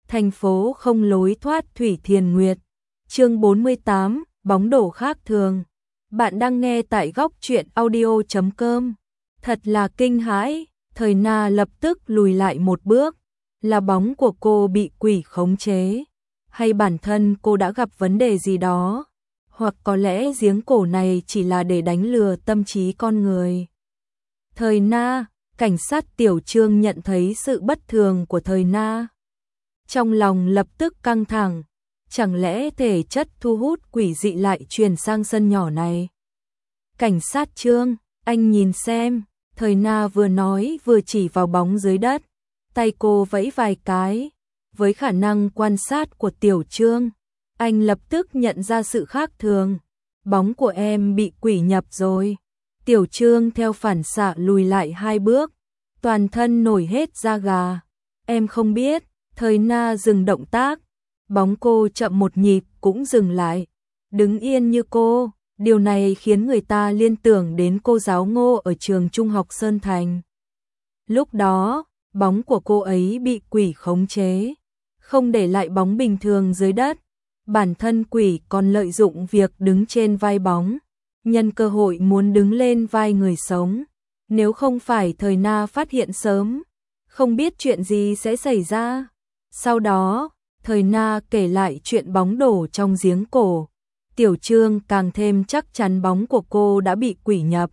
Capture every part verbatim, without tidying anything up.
thành phố không lối thoát Thủy Thiền Nguyệt. Chương bốn mươi tám, bóng đổ khác thường. Bạn đang nghe tại góc truyện audio chấm com. Thật là kinh hãi, Thời Na lập tức lùi lại một bước. Là bóng của cô bị quỷ khống chế, hay bản thân cô đã gặp vấn đề gì đó, hoặc có lẽ giếng cổ này chỉ là để đánh lừa tâm trí con người. Thời Na, cảnh sát Tiểu Trương nhận thấy sự bất thường của Thời Na. Trong lòng lập tức căng thẳng, chẳng lẽ thể chất thu hút quỷ dị lại truyền sang sân nhỏ này? Cảnh sát Trương, anh nhìn xem, Thời Na vừa nói vừa chỉ vào bóng dưới đất, tay cô vẫy vài cái. Với khả năng quan sát của Tiểu Trương, anh lập tức nhận ra sự khác thường. Bóng của em bị quỷ nhập rồi. Tiểu Trương theo phản xạ lùi lại hai bước, toàn thân nổi hết da gà. Em không biết. Thời Na dừng động tác, bóng cô chậm một nhịp cũng dừng lại, đứng yên như cô. Điều này khiến người ta liên tưởng đến cô giáo Ngô ở trường trung học Sơn Thành. Lúc đó, bóng của cô ấy bị quỷ khống chế, không để lại bóng bình thường dưới đất. Bản thân quỷ còn lợi dụng việc đứng trên vai bóng, nhân cơ hội muốn đứng lên vai người sống. Nếu không phải Thời Na phát hiện sớm, không biết chuyện gì sẽ xảy ra. Sau đó, Thời Na kể lại chuyện bóng đổ trong giếng cổ. Tiểu Trương càng thêm chắc chắn bóng của cô đã bị quỷ nhập.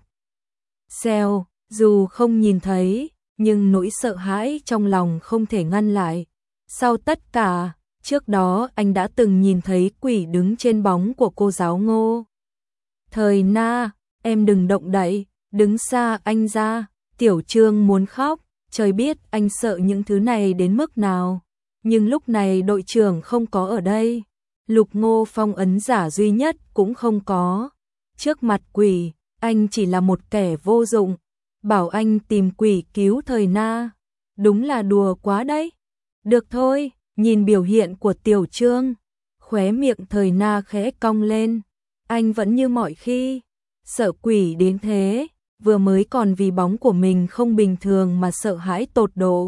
Xeo, dù không nhìn thấy, nhưng nỗi sợ hãi trong lòng không thể ngăn lại. Sau tất cả, trước đó anh đã từng nhìn thấy quỷ đứng trên bóng của cô giáo Ngô. Thời Na, em đừng động đậy, đứng xa anh ra. Tiểu Trương muốn khóc, trời biết anh sợ những thứ này đến mức nào. Nhưng lúc này đội trưởng không có ở đây, Lục Ngô phong ấn giả duy nhất cũng không có. Trước mặt quỷ, anh chỉ là một kẻ vô dụng. Bảo anh tìm quỷ cứu Thời Na, đúng là đùa quá đấy. Được thôi, nhìn biểu hiện của Tiểu Trương, khóe miệng Thời Na khẽ cong lên. Anh vẫn như mọi khi, sợ quỷ đến thế, vừa mới còn vì bóng của mình không bình thường mà sợ hãi tột độ.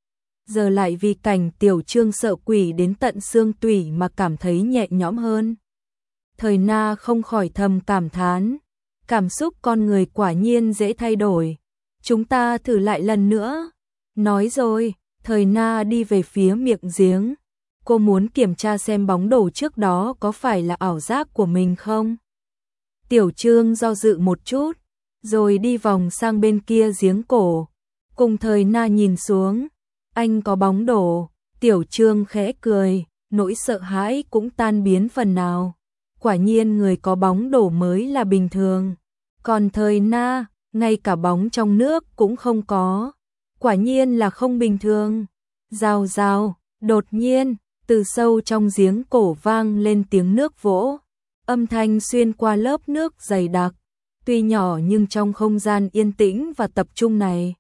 Giờ lại vì cảnh Tiểu Trương sợ quỷ đến tận xương tủy mà cảm thấy nhẹ nhõm hơn. Thời Na không khỏi thầm cảm thán, cảm xúc con người quả nhiên dễ thay đổi. Chúng ta thử lại lần nữa. Nói rồi, Thời Na đi về phía miệng giếng. Cô muốn kiểm tra xem bóng đổ trước đó có phải là ảo giác của mình không. Tiểu Trương do dự một chút, rồi đi vòng sang bên kia giếng cổ. Cùng Thời Na nhìn xuống. Anh có bóng đổ. Tiểu Trương khẽ cười, nỗi sợ hãi cũng tan biến phần nào. Quả nhiên người có bóng đổ mới là bình thường. Còn Thời Na, ngay cả bóng trong nước cũng không có. Quả nhiên là không bình thường. Rào rào, đột nhiên, từ sâu trong giếng cổ vang lên tiếng nước vỗ. Âm thanh xuyên qua lớp nước dày đặc. Tuy nhỏ nhưng trong không gian yên tĩnh và tập trung này,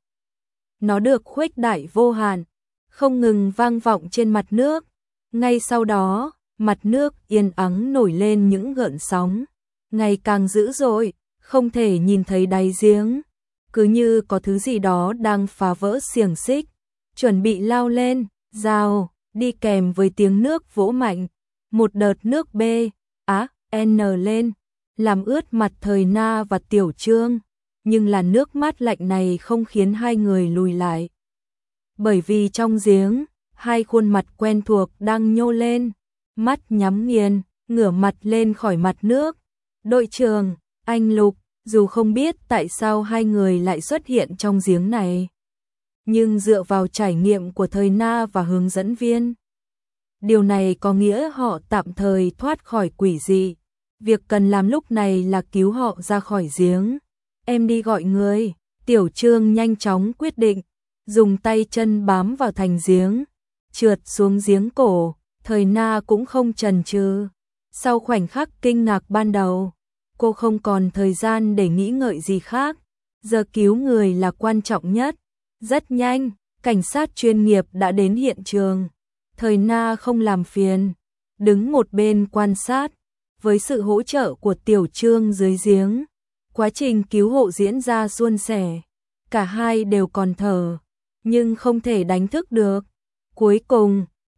nó được khuếch đại vô hạn, không ngừng vang vọng trên mặt nước. Ngay sau đó, mặt nước yên ắng nổi lên những gợn sóng, ngày càng dữ dội, không thể nhìn thấy đáy giếng. Cứ như có thứ gì đó đang phá vỡ xiềng xích, chuẩn bị lao lên, rào, đi kèm với tiếng nước vỗ mạnh. Một đợt nước B, á, N lên, làm ướt mặt Thời Na và Tiểu Trương. Nhưng là nước mát lạnh này không khiến hai người lùi lại. Bởi vì trong giếng, hai khuôn mặt quen thuộc đang nhô lên, mắt nhắm nghiền, ngửa mặt lên khỏi mặt nước. Đội trưởng, anh Lục, dù không biết tại sao hai người lại xuất hiện trong giếng này, nhưng dựa vào trải nghiệm của Thời Na và hướng dẫn viên, điều này có nghĩa họ tạm thời thoát khỏi quỷ dị. Việc cần làm lúc này là cứu họ ra khỏi giếng. Em đi gọi người. Tiểu Trương nhanh chóng quyết định, dùng tay chân bám vào thành giếng, trượt xuống giếng cổ. Thời Na cũng không chần chừ. Sau khoảnh khắc kinh ngạc ban đầu, cô không còn thời gian để nghĩ ngợi gì khác. Giờ cứu người là quan trọng nhất. Rất nhanh, cảnh sát chuyên nghiệp đã đến hiện trường. Thời Na không làm phiền, đứng một bên quan sát. Với sự hỗ trợ của Tiểu Trương dưới giếng, quá trình cứu hộ diễn ra suôn sẻ. Cả hai đều còn thở, nhưng không thể đánh thức được. Cuối cùng,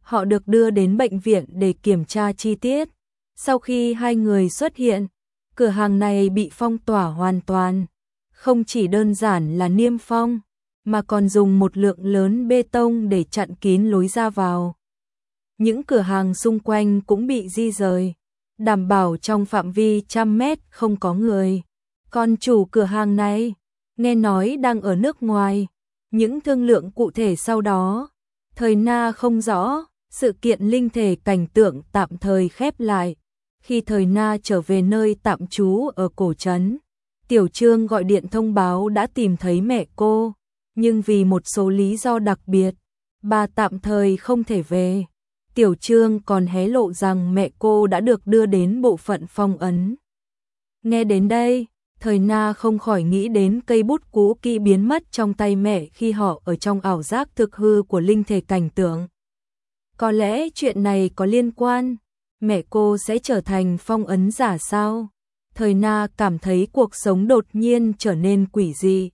Họ được đưa đến bệnh viện để kiểm tra chi tiết. Sau khi hai người xuất hiện, cửa hàng này bị phong tỏa hoàn toàn. Không chỉ đơn giản là niêm phong, mà còn dùng một lượng lớn bê tông để chặn kín lối ra vào. Những cửa hàng xung quanh cũng bị di rời, đảm bảo trong phạm vi trăm mét không có người. Còn chủ cửa hàng này, nghe nói đang ở nước ngoài. Những thương lượng cụ thể sau đó, Thời Na không rõ. Sự kiện linh thể cảnh tượng tạm thời khép lại. Khi Thời Na trở về nơi tạm trú ở cổ trấn, Tiểu Trương gọi điện thông báo đã tìm thấy mẹ cô, nhưng vì một số lý do đặc biệt, bà tạm thời không thể về. Tiểu Trương còn hé lộ rằng mẹ cô đã được đưa đến bộ phận phong ấn. Nghe đến đây, Thời Na không khỏi nghĩ đến cây bút cũ kỹ biến mất trong tay mẹ khi họ ở trong ảo giác thực hư của linh thể cảnh tượng. Có lẽ chuyện này có liên quan, mẹ cô sẽ trở thành phong ấn giả sao? Thời Na cảm thấy cuộc sống đột nhiên trở nên quỷ dị.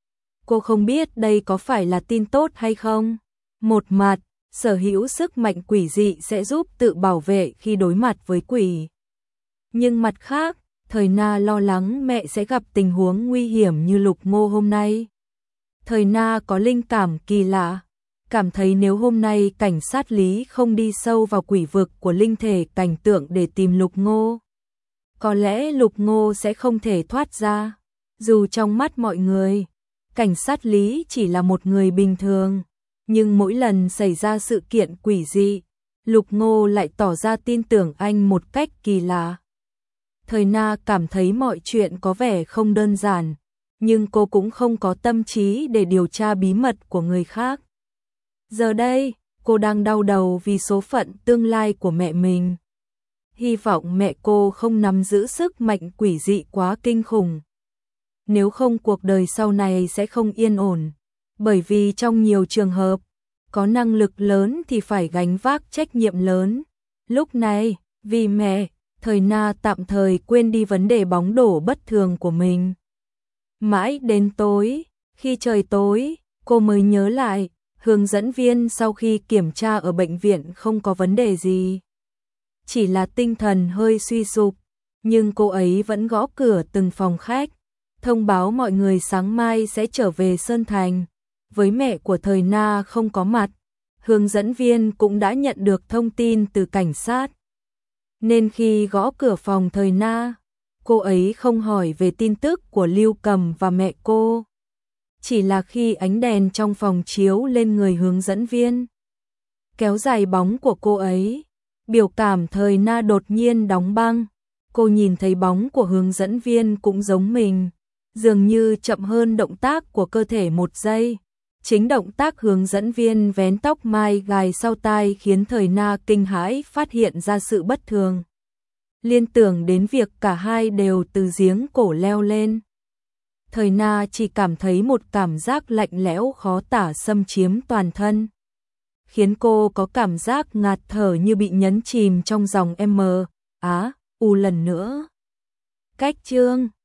Cô không biết đây có phải là tin tốt hay không? Một mặt, sở hữu sức mạnh quỷ dị sẽ giúp tự bảo vệ khi đối mặt với quỷ. Nhưng mặt khác, Thời Na lo lắng mẹ sẽ gặp tình huống nguy hiểm như Lục Ngô hôm nay. Thời Na có linh cảm kỳ lạ, cảm thấy nếu hôm nay cảnh sát Lý không đi sâu vào quỷ vực của linh thể cảnh tượng để tìm Lục Ngô, có lẽ Lục Ngô sẽ không thể thoát ra. Dù trong mắt mọi người, cảnh sát Lý chỉ là một người bình thường, nhưng mỗi lần xảy ra sự kiện quỷ dị, Lục Ngô lại tỏ ra tin tưởng anh một cách kỳ lạ. Thời Na cảm thấy mọi chuyện có vẻ không đơn giản, nhưng cô cũng không có tâm trí để điều tra bí mật của người khác. Giờ đây, cô đang đau đầu vì số phận tương lai của mẹ mình. Hy vọng mẹ cô không nắm giữ sức mạnh quỷ dị quá kinh khủng. Nếu không cuộc đời sau này sẽ không yên ổn, bởi vì trong nhiều trường hợp, có năng lực lớn thì phải gánh vác trách nhiệm lớn. Lúc này, vì mẹ, Thời Na tạm thời quên đi vấn đề bóng đổ bất thường của mình. Mãi đến tối, khi trời tối, cô mới nhớ lại, hướng dẫn viên sau khi kiểm tra ở bệnh viện không có vấn đề gì. Chỉ là tinh thần hơi suy sụp, nhưng cô ấy vẫn gõ cửa từng phòng khách, thông báo mọi người sáng mai sẽ trở về Sơn Thành. Với mẹ của Thời Na không có mặt, hướng dẫn viên cũng đã nhận được thông tin từ cảnh sát. Nên khi gõ cửa phòng Thời Na, cô ấy không hỏi về tin tức của Lưu Cầm và mẹ cô. Chỉ là khi ánh đèn trong phòng chiếu lên người hướng dẫn viên, kéo dài bóng của cô ấy, biểu cảm Thời Na đột nhiên đóng băng. Cô nhìn thấy bóng của hướng dẫn viên cũng giống mình, dường như chậm hơn động tác của cơ thể một giây. Chính động tác hướng dẫn viên vén tóc mai gài sau tai khiến Thời Na kinh hãi phát hiện ra sự bất thường. Liên tưởng đến việc cả hai đều từ giếng cổ leo lên. Thời Na chỉ cảm thấy một cảm giác lạnh lẽo khó tả xâm chiếm toàn thân, khiến cô có cảm giác ngạt thở như bị nhấn chìm trong dòng M, Á, U lần nữa. Cách chương